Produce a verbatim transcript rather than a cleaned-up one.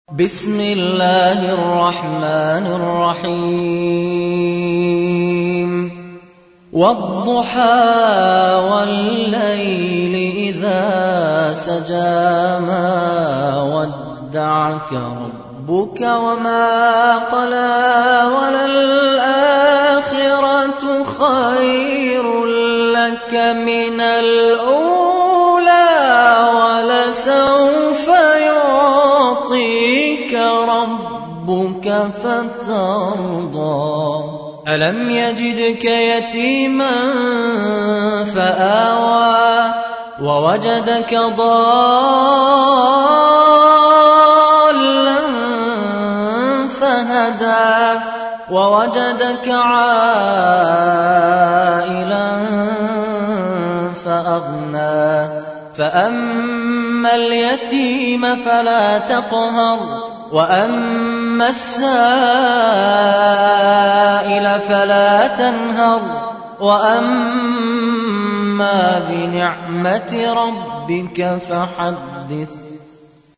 بسم الله الرحمن الرحيم والضحى والليل إذا سجى ما ودعك ربك وما قلى وللآخرة خير لك من الأولى ولسوف يعطيك ربك فترضى ألم يجدك يتيما فآوى ووجدك ضالا فهدى ووجدك عائلا فأغنى فأما اليتيم فلا تقهر وأما السائل فلا تنهر وأما بنعمة ربك فحدث